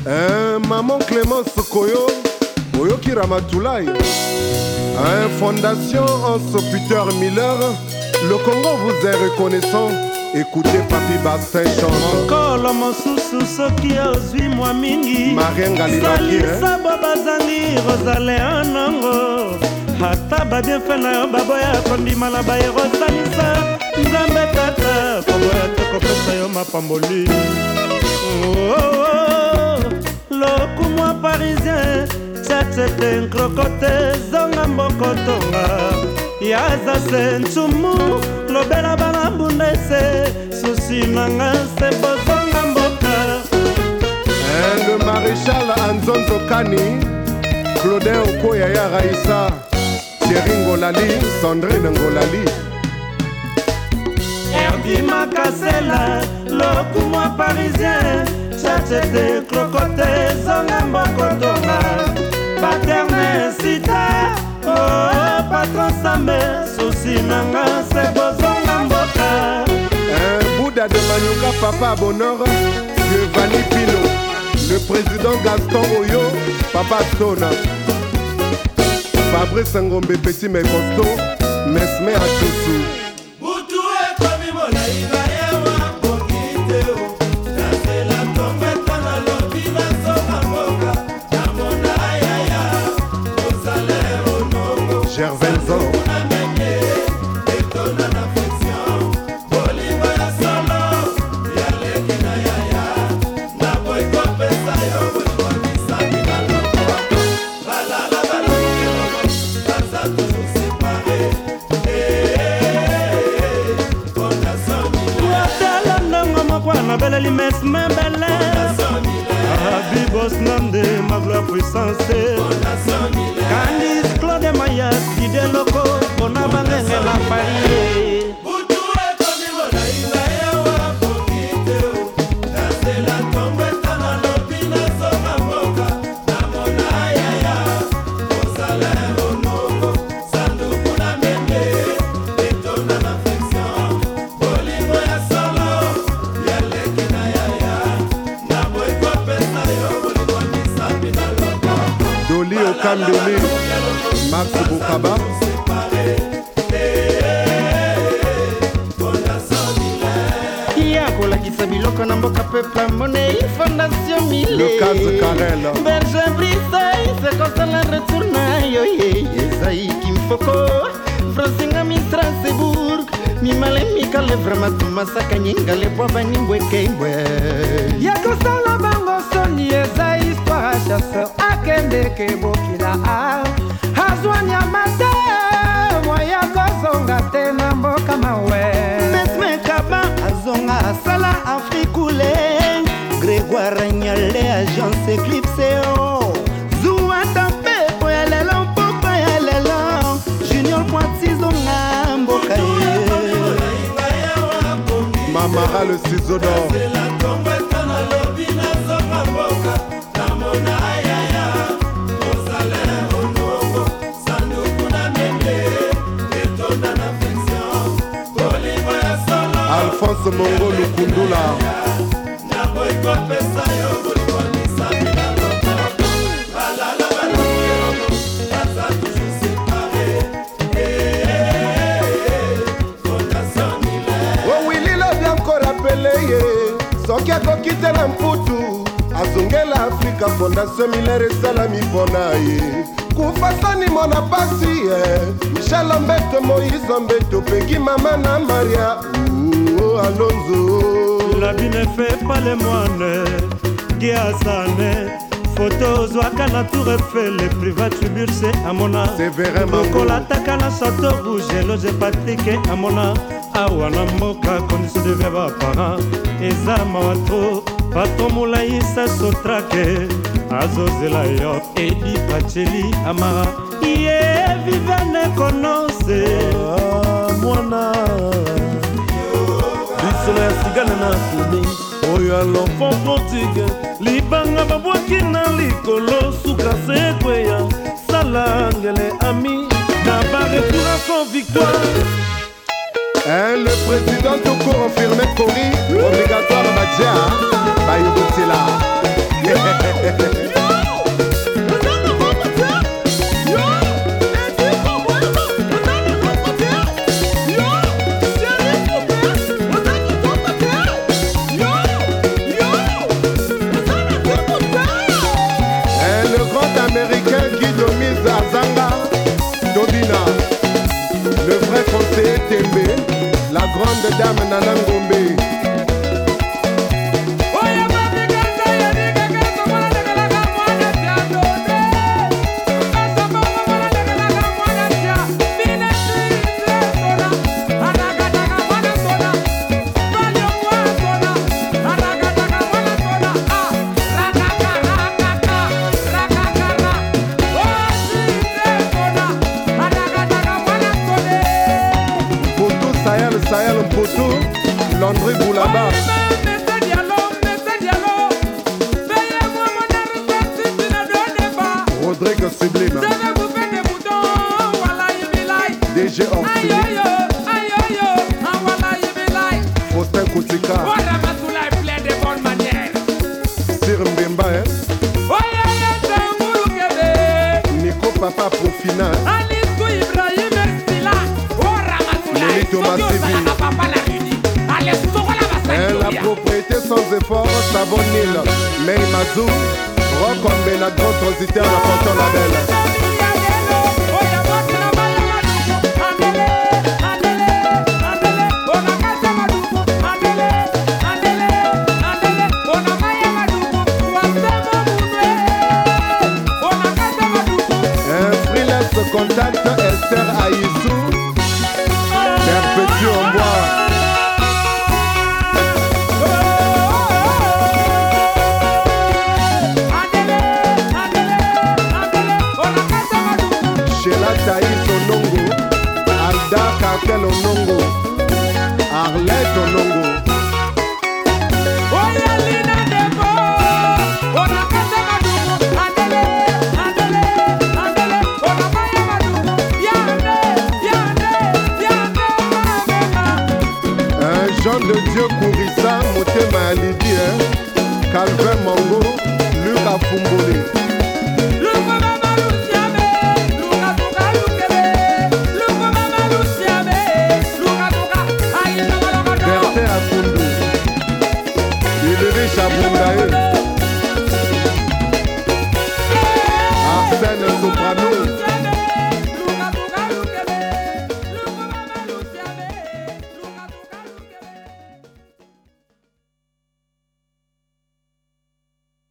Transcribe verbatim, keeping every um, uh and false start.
Un maman Clémence Koyo, Oyoki Ramatoulaye. Un fondation Hans Peter Miller. Le Congo vous est reconnaissant. Écoutez Papi Bastin chanson. Encore mosusu soki ozwi mwa mingi. Marienga Lilaki. Salisa babazangi Rosalé anango. Hata babienfe na yo baboya kondima na bayero salisa. Nzambe tata koboya te kopesa yo mapamboli. Oh, oh, oh. Lokumwa parisien tchatete nkrokote zonga mbokotonga. Yaza se ntumu lobela bana bundese susi nanga se bozonga mboka. Le maréchal Anzonzo Kani, Claudin Okoya ya Raïssa, Thierry Ngolali, Sandrine Ngolali. Herdi Makasela, lokumwa parisien, tchatete krokote zonga mbokotonga. Paterne sita, oh patron Sambe, susi nanga se bozonga mboka. Un Bouddha de Manyuka, Papa Bonheur, Giovanni Pino, le président Gaston Oyo, Papa Stona, Fabrice Ngombe Petit mais costaud, Mesme Atoussou. Gervainzon. Belle mes mains belle Habibos Nande ma gloire puissance Candice Claude Mayas Dide Loco Bonabangenge la Paris Kambele, Max Boukaba. Yako la kisabiloko na mboka pepla monnaie fondation mille. Le cas Carrel. Berger Brissay, c'est comme ça la retourna yo ye. Esaï Kimfoko, Francinga mi Strasbourg. Mi male mi kale vraiment masaka nyinga le poa bani mbwekembwe. Yako sala bango soni Esaï histoire chasseur. Akende ke bokila a Hazwanya mate Mwaya kozonga te na mboka mawe Mesme kaba azonga asala Afrikoule Grégoire Nyale agence Eclipse o Zouwa tampe po ya lelo mpoko ya lelo Junior Pointi zonga mboka ye Mamara le ciseau d'or Alphonse Mongo Lukundula. Oh oui, il a bien encore appelé Soki akoki te na mputu azongela Afrika Fondation Miller esalami mpona ye kufasani mona pasi Michel Mbeto Moïse Mbeto Peggy Mama na Maria oh, Alonso. La vie ne fait pas les moines Giasane Photo zwaka na tour Eiffel Les privatubures c'est Amona C'est vraiment Mokola taka na château rouge Loge Patrick Amona Awana mboka condition de vivre parents Eza mawatro Patron Moulaïsa Sotrake Azozela yo Edi Pacheli Amara Iye vivane konose Mwana Bisola ya sigana na kumi Oyo ya l'enfant prodigue Libanga babwaki na likolo Suka sekweya Salangele ami Na ba retour à son victoire Hein, le président tout court confirmé Kori, obligatoire Badja, Bayou Boutila. Rodrigue Sublime, D G Orsini, Faustin Koutika, Sir Mbemba, hein? Nico Papa Profina, Lelito Massivi, la propriété sans effort, Savon Nil, May Mazou, Rokombe, la grande transitaire, la portant la belle. Contact Esther Aïssou, Perpétue en bois. Sheila Taïs Onongo, Alda Kakel Onongo, Arlette Onongo. Jean de Dieu Kourissa, Motema Alidi, hein? Calvin Mango, Lucas Fumbole. Bertin Afundu, il est riche à Bundae.